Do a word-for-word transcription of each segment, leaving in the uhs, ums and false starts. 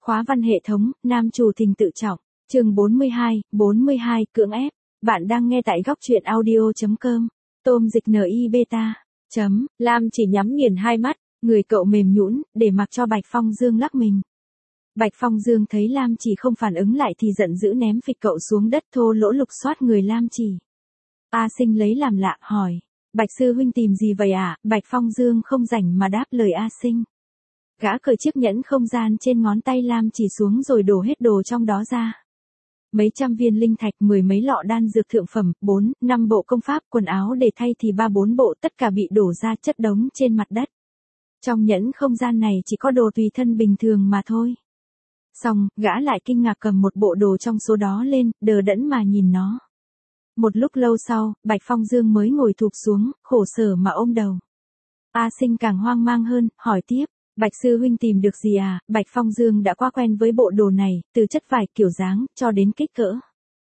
Khóa văn hệ thống, nam chủ Thình tự trọng, chương bốn mươi hai, bốn mươi hai, cưỡng ép. Bạn đang nghe tại góc truyện audio.com. Tôm dịch en i beta. Chấm, Lam chỉ nhắm nghiền hai mắt, người cậu mềm nhũn, để mặc cho Bạch Phong Dương lắc mình. Bạch Phong Dương thấy Lam chỉ không phản ứng lại thì giận dữ ném phịch cậu xuống đất, thô lỗ lục soát người Lam chỉ. A Sinh lấy làm lạ, hỏi, Bạch sư huynh tìm gì vậy ạ? À? Bạch Phong Dương không rảnh mà đáp lời A Sinh. Gã cởi chiếc nhẫn không gian trên ngón tay Lam chỉ xuống rồi đổ hết đồ trong đó ra. Mấy trăm viên linh thạch, mười mấy lọ đan dược thượng phẩm, bốn, năm bộ công pháp, quần áo để thay thì ba bốn bộ, tất cả bị đổ ra chất đống trên mặt đất. Trong nhẫn không gian này chỉ có đồ tùy thân bình thường mà thôi. Xong, gã lại kinh ngạc cầm một bộ đồ trong số đó lên, đờ đẫn mà nhìn nó. Một lúc lâu sau, Bạch Phong Dương mới ngồi thụp xuống, khổ sở mà ôm đầu. A Sinh càng hoang mang hơn, hỏi tiếp, Bạch sư huynh tìm được gì à? Bạch Phong Dương đã quá quen với bộ đồ này, từ chất vải, kiểu dáng, cho đến kích cỡ.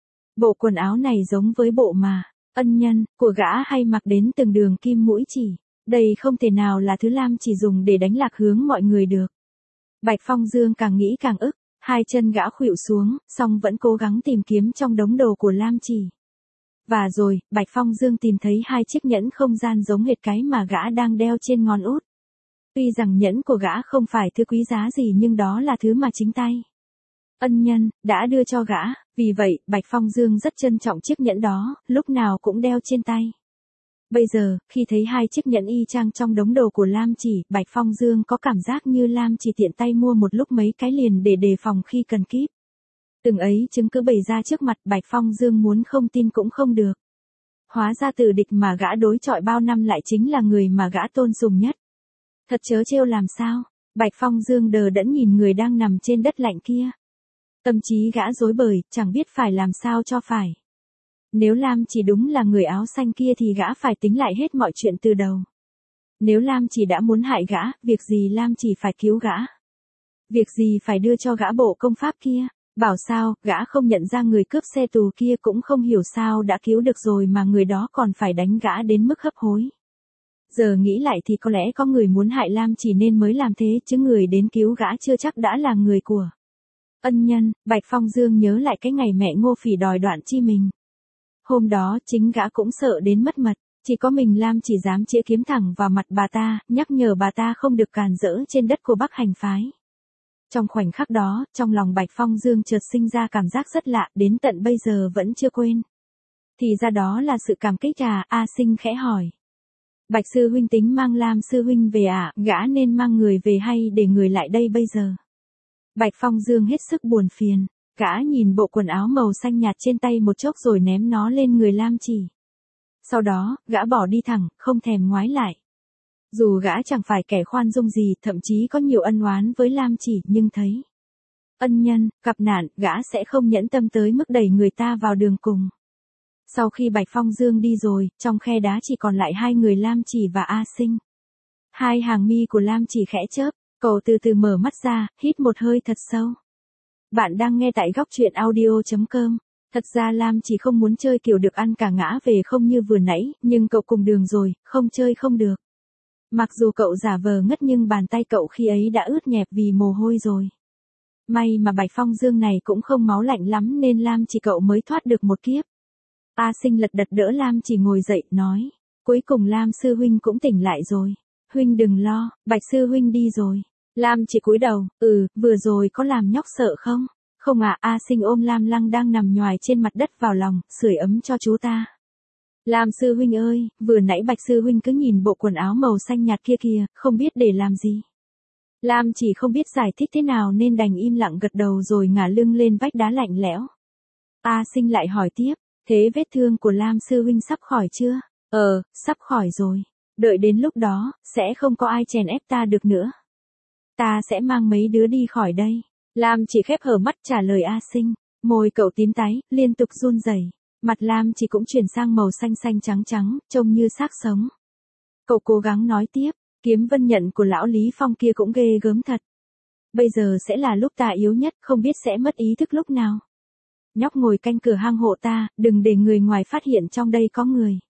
Bộ quần áo này giống với bộ mà ân nhân của gã hay mặc đến từng đường kim mũi chỉ. Đây không thể nào là thứ Lam chỉ dùng để đánh lạc hướng mọi người được. Bạch Phong Dương càng nghĩ càng ức, hai chân gã khuỵu xuống, song vẫn cố gắng tìm kiếm trong đống đồ của Lam chỉ. Và rồi, Bạch Phong Dương tìm thấy hai chiếc nhẫn không gian giống hệt cái mà gã đang đeo trên ngón út. Tuy rằng nhẫn của gã không phải thứ quý giá gì nhưng đó là thứ mà chính tay ân nhân đã đưa cho gã, vì vậy, Bạch Phong Dương rất trân trọng chiếc nhẫn đó, lúc nào cũng đeo trên tay. Bây giờ, khi thấy hai chiếc nhẫn y chang trong đống đồ của Lam chỉ, Bạch Phong Dương có cảm giác như Lam chỉ tiện tay mua một lúc mấy cái liền để đề phòng khi cần kíp. Từng ấy chứng cứ bày ra trước mặt, Bạch Phong Dương muốn không tin cũng không được. Hóa ra tử địch mà gã đối chọi bao năm lại chính là người mà gã tôn sùng nhất. Thật chớ trêu làm sao? Bạch Phong Dương đờ đẫn nhìn người đang nằm trên đất lạnh kia. Tâm trí gã rối bời, chẳng biết phải làm sao cho phải. Nếu Lam chỉ đúng là người áo xanh kia thì gã phải tính lại hết mọi chuyện từ đầu. Nếu Lam chỉ đã muốn hại gã, việc gì Lam chỉ phải cứu gã? Việc gì phải đưa cho gã bộ công pháp kia? Bảo sao, gã không nhận ra người cướp xe tù kia, cũng không hiểu sao đã cứu được rồi mà người đó còn phải đánh gã đến mức hấp hối. Giờ nghĩ lại thì có lẽ có người muốn hại Lam chỉ nên mới làm thế, chứ người đến cứu gã chưa chắc đã là người của ân nhân. Bạch Phong Dương nhớ lại cái ngày mẹ Ngô Phỉ đòi đoạn chi mình. Hôm đó chính gã cũng sợ đến mất mật, chỉ có mình Lam chỉ dám chĩa kiếm thẳng vào mặt bà ta, nhắc nhở bà ta không được càn rỡ trên đất của Bắc Hành phái. Trong khoảnh khắc đó, trong lòng Bạch Phong Dương chợt sinh ra cảm giác rất lạ, đến tận bây giờ vẫn chưa quên. Thì ra đó là sự cảm kích à? A Sinh khẽ hỏi. Bạch sư huynh tính mang Lam sư huynh về à? Gã nên mang người về hay để người lại đây bây giờ? Bạch Phong Dương hết sức buồn phiền. Gã nhìn bộ quần áo màu xanh nhạt trên tay một chốc rồi ném nó lên người Lam chỉ. Sau đó, gã bỏ đi thẳng, không thèm ngoái lại. Dù gã chẳng phải kẻ khoan dung gì, thậm chí có nhiều ân oán với Lam chỉ, nhưng thấy ân nhân gặp nạn, gã sẽ không nhẫn tâm tới mức đẩy người ta vào đường cùng. Sau khi Bạch Phong Dương đi rồi, trong khe đá chỉ còn lại hai người Lam chỉ và A Sinh. Hai hàng mi của Lam chỉ khẽ chớp, cậu từ từ mở mắt ra, hít một hơi thật sâu. Bạn đang nghe tại góc truyện audio.com. Thật ra Lam chỉ không muốn chơi kiểu được ăn cả ngã về không như vừa nãy, nhưng cậu cùng đường rồi, không chơi không được. Mặc dù cậu giả vờ ngất nhưng bàn tay cậu khi ấy đã ướt nhẹp vì mồ hôi rồi. May mà Bạch Phong Dương này cũng không máu lạnh lắm nên Lam chỉ cậu mới thoát được một kiếp. A Sinh lật đật đỡ Lam chỉ ngồi dậy, nói, cuối cùng Lam sư huynh cũng tỉnh lại rồi. Huynh đừng lo, Bạch sư huynh đi rồi. Lam chỉ cúi đầu, ừ, vừa rồi có làm nhóc sợ không? Không à? A Sinh ôm Lam Lăng đang nằm nhoài trên mặt đất vào lòng, sưởi ấm cho chú ta. Lam sư huynh ơi, vừa nãy Bạch sư huynh cứ nhìn bộ quần áo màu xanh nhạt kia kìa, không biết để làm gì. Lam chỉ không biết giải thích thế nào nên đành im lặng gật đầu rồi ngả lưng lên vách đá lạnh lẽo. A Sinh lại hỏi tiếp, thế vết thương của Lam sư huynh sắp khỏi chưa? Ờ, sắp khỏi rồi. Đợi đến lúc đó, sẽ không có ai chèn ép ta được nữa. Ta sẽ mang mấy đứa đi khỏi đây. Lam chỉ khép hờ mắt trả lời A Sinh. Môi cậu tím tái, liên tục run rẩy. Mặt Lam chỉ cũng chuyển sang màu xanh xanh trắng trắng, trông như xác sống. Cậu cố gắng nói tiếp, kiếm vân nhận của lão Lý Phong kia cũng ghê gớm thật. Bây giờ sẽ là lúc ta yếu nhất, không biết sẽ mất ý thức lúc nào. Nhóc ngồi canh cửa hang hộ ta, đừng để người ngoài phát hiện trong đây có người.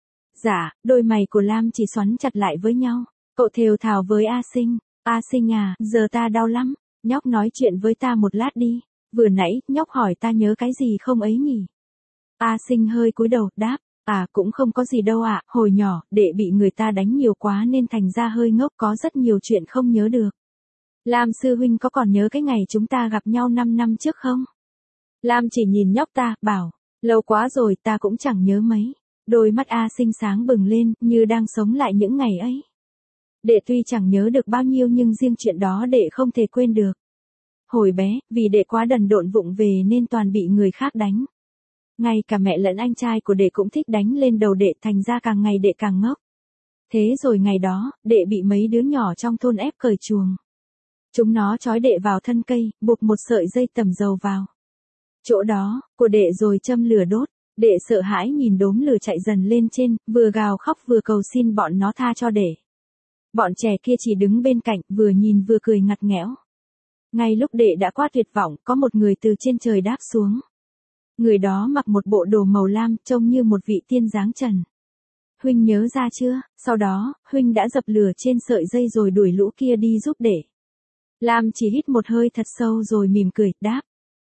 Dạ, đôi mày của Lam chỉ xoắn chặt lại với nhau. Cậu thều thào với A Sinh. A Sinh à, giờ ta đau lắm. Nhóc nói chuyện với ta một lát đi, vừa nãy, nhóc hỏi ta nhớ cái gì không ấy nhỉ? A Sinh hơi cúi đầu, đáp, à cũng không có gì đâu ạ, hồi nhỏ, đệ bị người ta đánh nhiều quá nên thành ra hơi ngốc, có rất nhiều chuyện không nhớ được. Lam sư huynh có còn nhớ cái ngày chúng ta gặp nhau năm năm trước không? Lam chỉ nhìn nhóc ta, bảo, lâu quá rồi ta cũng chẳng nhớ mấy. Đôi mắt A Sinh sáng bừng lên, như đang sống lại những ngày ấy. Đệ tuy chẳng nhớ được bao nhiêu nhưng riêng chuyện đó đệ không thể quên được. Hồi bé, vì đệ quá đần độn vụng về nên toàn bị người khác đánh. Ngay cả mẹ lẫn anh trai của đệ cũng thích đánh lên đầu đệ, thành ra càng ngày đệ càng ngốc. Thế rồi ngày đó, đệ bị mấy đứa nhỏ trong thôn ép cởi chuồng. Chúng nó trói đệ vào thân cây, buộc một sợi dây tẩm dầu vào chỗ đó của đệ rồi châm lửa đốt. Đệ sợ hãi nhìn đốm lửa chạy dần lên trên, vừa gào khóc vừa cầu xin bọn nó tha cho đệ. Bọn trẻ kia chỉ đứng bên cạnh, vừa nhìn vừa cười ngặt nghẽo. Ngay lúc đệ đã quá tuyệt vọng, có một người từ trên trời đáp xuống. Người đó mặc một bộ đồ màu lam, trông như một vị tiên dáng trần. Huynh nhớ ra chưa? Sau đó, Huynh đã dập lửa trên sợi dây rồi đuổi lũ kia đi giúp đệ. Lam chỉ hít một hơi thật sâu rồi mỉm cười, đáp.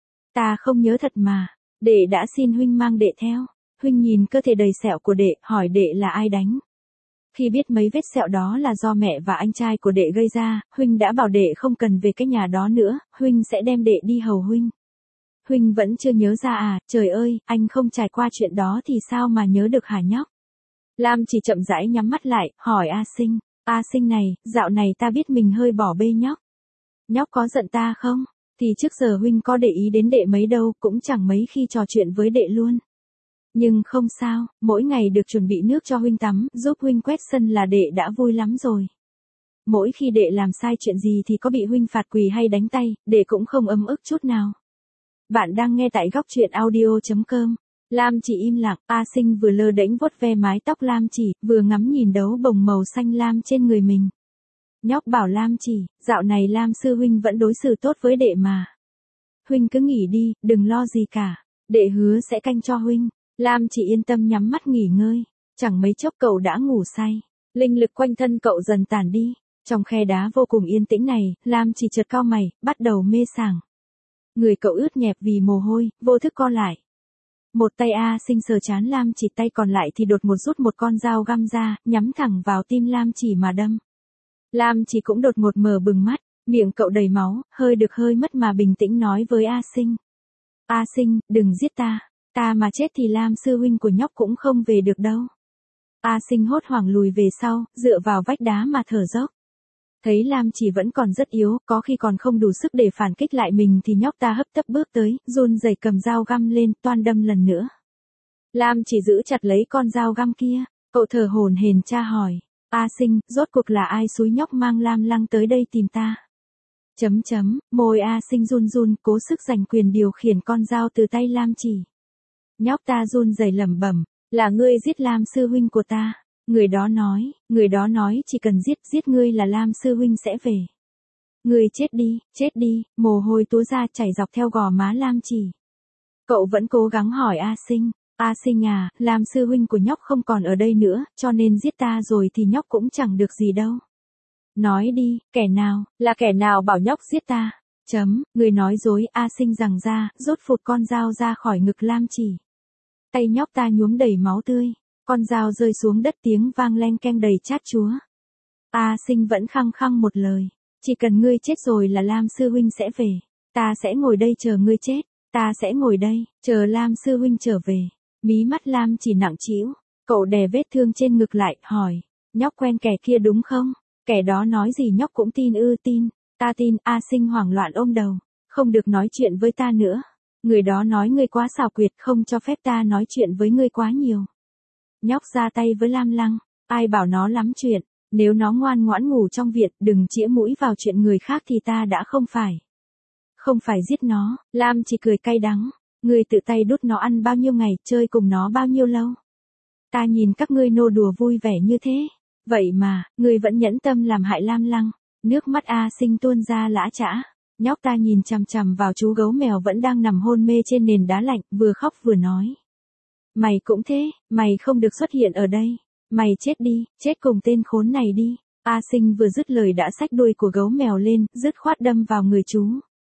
Ta không nhớ thật mà. Đệ đã xin Huynh mang đệ theo. Huynh nhìn cơ thể đầy sẹo của đệ, hỏi đệ là ai đánh. Khi biết mấy vết sẹo đó là do mẹ và anh trai của đệ gây ra, Huynh đã bảo đệ không cần về cái nhà đó nữa, Huynh sẽ đem đệ đi hầu Huynh. Huynh vẫn chưa nhớ ra à, trời ơi, anh không trải qua chuyện đó thì sao mà nhớ được hả nhóc? Lam chỉ chậm rãi nhắm mắt lại, hỏi A Sinh, A Sinh này, dạo này ta biết mình hơi bỏ bê nhóc. Nhóc có giận ta không? Thì trước giờ Huynh có để ý đến đệ mấy đâu, cũng chẳng mấy khi trò chuyện với đệ luôn. Nhưng không sao, mỗi ngày được chuẩn bị nước cho Huynh tắm, giúp Huynh quét sân là đệ đã vui lắm rồi. Mỗi khi đệ làm sai chuyện gì thì có bị Huynh phạt quỳ hay đánh tay, đệ cũng không ấm ức chút nào. Bạn đang nghe tại góc truyện audio chấm com. Lam chỉ im lặng, A Sinh vừa lơ đễnh vuốt ve mái tóc Lam chỉ, vừa ngắm nhìn đấu bồng màu xanh lam trên người mình. Nhóc bảo Lam chỉ, dạo này Lam sư huynh vẫn đối xử tốt với đệ mà. Huynh cứ nghỉ đi, đừng lo gì cả, đệ hứa sẽ canh cho Huynh. Lam chỉ yên tâm nhắm mắt nghỉ ngơi, chẳng mấy chốc cậu đã ngủ say. Linh lực quanh thân cậu dần tản đi, trong khe đá vô cùng yên tĩnh này, Lam chỉ chợt cau mày, bắt đầu mê sảng. Người cậu ướt nhẹp vì mồ hôi, vô thức co lại. Một tay A Sinh sờ trán Lam chỉ, tay còn lại thì đột ngột rút một con dao găm ra, nhắm thẳng vào tim Lam chỉ mà đâm. Lam chỉ cũng đột ngột mở bừng mắt, miệng cậu đầy máu, hơi được hơi mất mà bình tĩnh nói với A Sinh. A Sinh, đừng giết ta, ta mà chết thì Lam sư huynh của nhóc cũng không về được đâu. A Sinh hốt hoảng lùi về sau, dựa vào vách đá mà thở dốc. Thấy Lam chỉ vẫn còn rất yếu, có khi còn không đủ sức để phản kích lại mình thì nhóc ta hấp tấp bước tới, run rẩy cầm dao găm lên, toan đâm lần nữa. Lam chỉ giữ chặt lấy con dao găm kia, cậu thở hổn hển tra hỏi, A Sinh, rốt cuộc là ai xúi nhóc mang Lam Lăng tới đây tìm ta? Chấm chấm, môi A Sinh run run, cố sức giành quyền điều khiển con dao từ tay Lam chỉ. Nhóc ta run rẩy lẩm bẩm, là ngươi giết Lam sư huynh của ta. Người đó nói, người đó nói chỉ cần giết, giết ngươi là Lam sư huynh sẽ về. Ngươi chết đi, chết đi, mồ hôi túa ra chảy dọc theo gò má Lam chỉ. Cậu vẫn cố gắng hỏi A Sinh, A Sinh à, Lam sư huynh của nhóc không còn ở đây nữa, cho nên giết ta rồi thì nhóc cũng chẳng được gì đâu. Nói đi, kẻ nào, là kẻ nào bảo nhóc giết ta? Chấm, người nói dối, A Sinh giằng ra, rút phụt con dao ra khỏi ngực Lam chỉ. Tay nhóc ta nhuốm đầy máu tươi. Con dao rơi xuống đất tiếng vang leng keng đầy chát chúa. A Sinh vẫn khăng khăng một lời. Chỉ cần ngươi chết rồi là Lam sư huynh sẽ về. Ta sẽ ngồi đây chờ ngươi chết. Ta sẽ ngồi đây, chờ Lam sư huynh trở về. Mí mắt Lam chỉ nặng trĩu. Cậu đè vết thương trên ngực lại, hỏi. Nhóc quen kẻ kia đúng không? Kẻ đó nói gì nhóc cũng tin ư? Tin. Ta tin. A Sinh hoảng loạn ôm đầu. Không được nói chuyện với ta nữa. Người đó nói ngươi quá xảo quyệt, không cho phép ta nói chuyện với ngươi quá nhiều. Nhóc ra tay với Lam Lăng, ai bảo nó lắm chuyện, nếu nó ngoan ngoãn ngủ trong viện, đừng chĩa mũi vào chuyện người khác thì ta đã không phải. Không phải giết nó, Lam chỉ cười cay đắng, ngươi tự tay đút nó ăn bao nhiêu ngày, chơi cùng nó bao nhiêu lâu. Ta nhìn các ngươi nô đùa vui vẻ như thế, vậy mà, ngươi vẫn nhẫn tâm làm hại Lam Lăng. Nước mắt A Sinh tuôn ra lã chã, nhóc ta nhìn chằm chằm vào chú gấu mèo vẫn đang nằm hôn mê trên nền đá lạnh, vừa khóc vừa nói. Mày cũng thế, mày không được xuất hiện ở đây. Mày chết đi, chết cùng tên khốn này đi. A Sinh vừa dứt lời đã xách đuôi của gấu mèo lên, dứt khoát đâm vào người chú.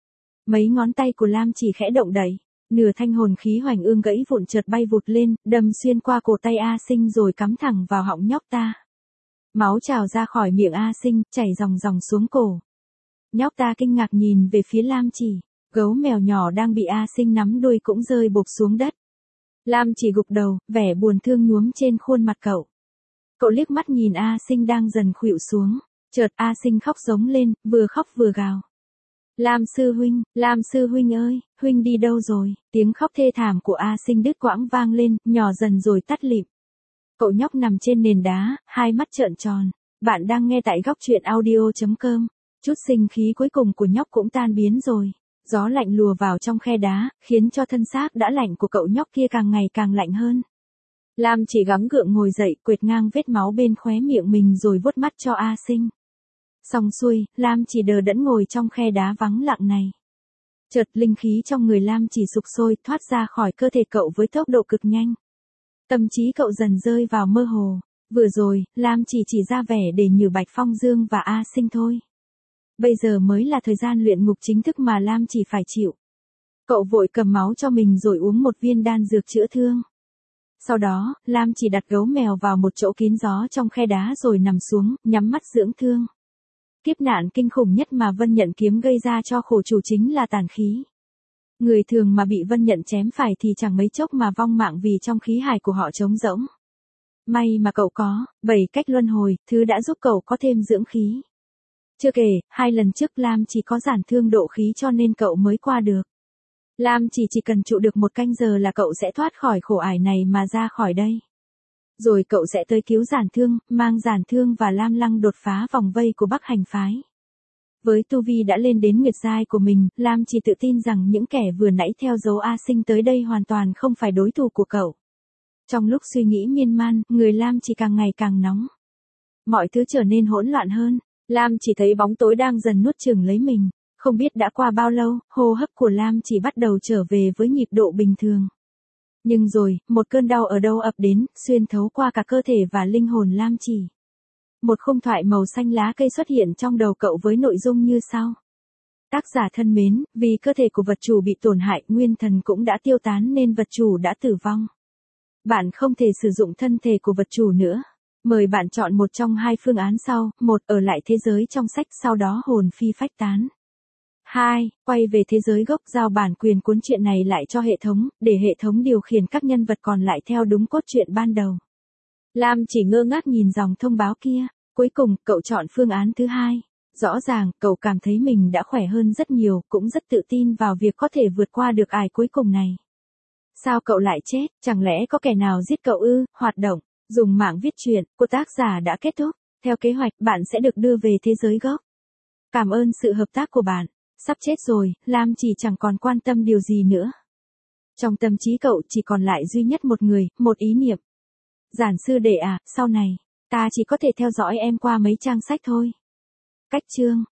Mấy ngón tay của Lam Chỉ khẽ động đẩy, nửa thanh hồn khí hoành ương gãy vụn chợt bay vụt lên, đâm xuyên qua cổ tay A Sinh rồi cắm thẳng vào họng nhóc ta. Máu trào ra khỏi miệng A Sinh, chảy ròng ròng xuống cổ. Nhóc ta kinh ngạc nhìn về phía Lam Chỉ, gấu mèo nhỏ đang bị A Sinh nắm đuôi cũng rơi bộp xuống đất. Lam Chỉ gục đầu, vẻ buồn thương nhuốm trên khuôn mặt cậu. Cậu liếc mắt nhìn A Sinh đang dần khuỵu xuống, chợt A Sinh khóc giống lên, vừa khóc vừa gào. Lam sư huynh, Lam sư huynh ơi, huynh đi đâu rồi? Tiếng khóc thê thảm của A Sinh đứt quãng vang lên, nhỏ dần rồi tắt lịm. Cậu nhóc nằm trên nền đá, hai mắt trợn tròn. Bạn đang nghe tại góc truyện audio chấm com. Chút sinh khí cuối cùng của nhóc cũng tan biến rồi. Gió lạnh lùa vào trong khe đá, khiến cho thân xác đã lạnh của cậu nhóc kia càng ngày càng lạnh hơn. Lam Chỉ gắng gượng ngồi dậy, quệt ngang vết máu bên khóe miệng mình rồi vuốt mắt cho A Sinh. Xong xuôi, Lam Chỉ đờ đẫn ngồi trong khe đá vắng lặng này. Chợt linh khí trong người Lam Chỉ sục sôi thoát ra khỏi cơ thể cậu với tốc độ cực nhanh. Tâm trí cậu dần rơi vào mơ hồ. Vừa rồi, Lam Chỉ chỉ ra vẻ để nhử Bạch Phong Dương và A Sinh thôi. Bây giờ mới là thời gian luyện ngục chính thức mà Lam Chỉ phải chịu. Cậu vội cầm máu cho mình rồi uống một viên đan dược chữa thương. Sau đó, Lam Chỉ đặt gấu mèo vào một chỗ kín gió trong khe đá rồi nằm xuống, nhắm mắt dưỡng thương. Kiếp nạn kinh khủng nhất mà Vân Nhận kiếm gây ra cho khổ chủ chính là tàn khí. Người thường mà bị Vân Nhận chém phải thì chẳng mấy chốc mà vong mạng vì trong khí hải của họ trống rỗng. May mà cậu có bảy cách luân hồi, thứ đã giúp cậu có thêm dưỡng khí. Chưa kể, hai lần trước Lam Chỉ có giản thương độ khí cho nên cậu mới qua được. Lam Chỉ chỉ cần trụ được một canh giờ là cậu sẽ thoát khỏi khổ ải này mà ra khỏi đây. Rồi cậu sẽ tới cứu giản thương, mang giản thương và Lam Lăng đột phá vòng vây của Bắc Hành phái. Với tu vi đã lên đến nguyệt giai của mình, Lam Chỉ tự tin rằng những kẻ vừa nãy theo dấu A Sinh tới đây hoàn toàn không phải đối thủ của cậu. Trong lúc suy nghĩ miên man, người Lam Chỉ càng ngày càng nóng. Mọi thứ trở nên hỗn loạn hơn. Lam Chỉ thấy bóng tối đang dần nuốt chửng lấy mình. Không biết đã qua bao lâu, hô hấp của Lam Chỉ bắt đầu trở về với nhịp độ bình thường. Nhưng rồi, một cơn đau ở đâu ập đến, xuyên thấu qua cả cơ thể và linh hồn Lam Chỉ. Một khung thoại màu xanh lá cây xuất hiện trong đầu cậu với nội dung như sau. Tác giả thân mến, vì cơ thể của vật chủ bị tổn hại, nguyên thần cũng đã tiêu tán nên vật chủ đã tử vong. Bạn không thể sử dụng thân thể của vật chủ nữa. Mời bạn chọn một trong hai phương án sau, một ở lại thế giới trong sách sau đó hồn phi phách tán. hai. Quay về thế giới gốc giao bản quyền cuốn truyện này lại cho hệ thống, để hệ thống điều khiển các nhân vật còn lại theo đúng cốt truyện ban đầu. Lam Chỉ ngơ ngác nhìn dòng thông báo kia. Cuối cùng, cậu chọn phương án thứ hai. Rõ ràng, cậu cảm thấy mình đã khỏe hơn rất nhiều, cũng rất tự tin vào việc có thể vượt qua được ải cuối cùng này. Sao cậu lại chết? Chẳng lẽ có kẻ nào giết cậu ư? Hoạt động, dùng mạng viết truyện của tác giả đã kết thúc. Theo kế hoạch, bạn sẽ được đưa về thế giới gốc. Cảm ơn sự hợp tác của bạn. Sắp chết rồi, Lam Chỉ chẳng còn quan tâm điều gì nữa. Trong tâm trí cậu chỉ còn lại duy nhất một người, một ý niệm. Giản sư đệ à, sau này, ta chỉ có thể theo dõi em qua mấy trang sách thôi. Cách chương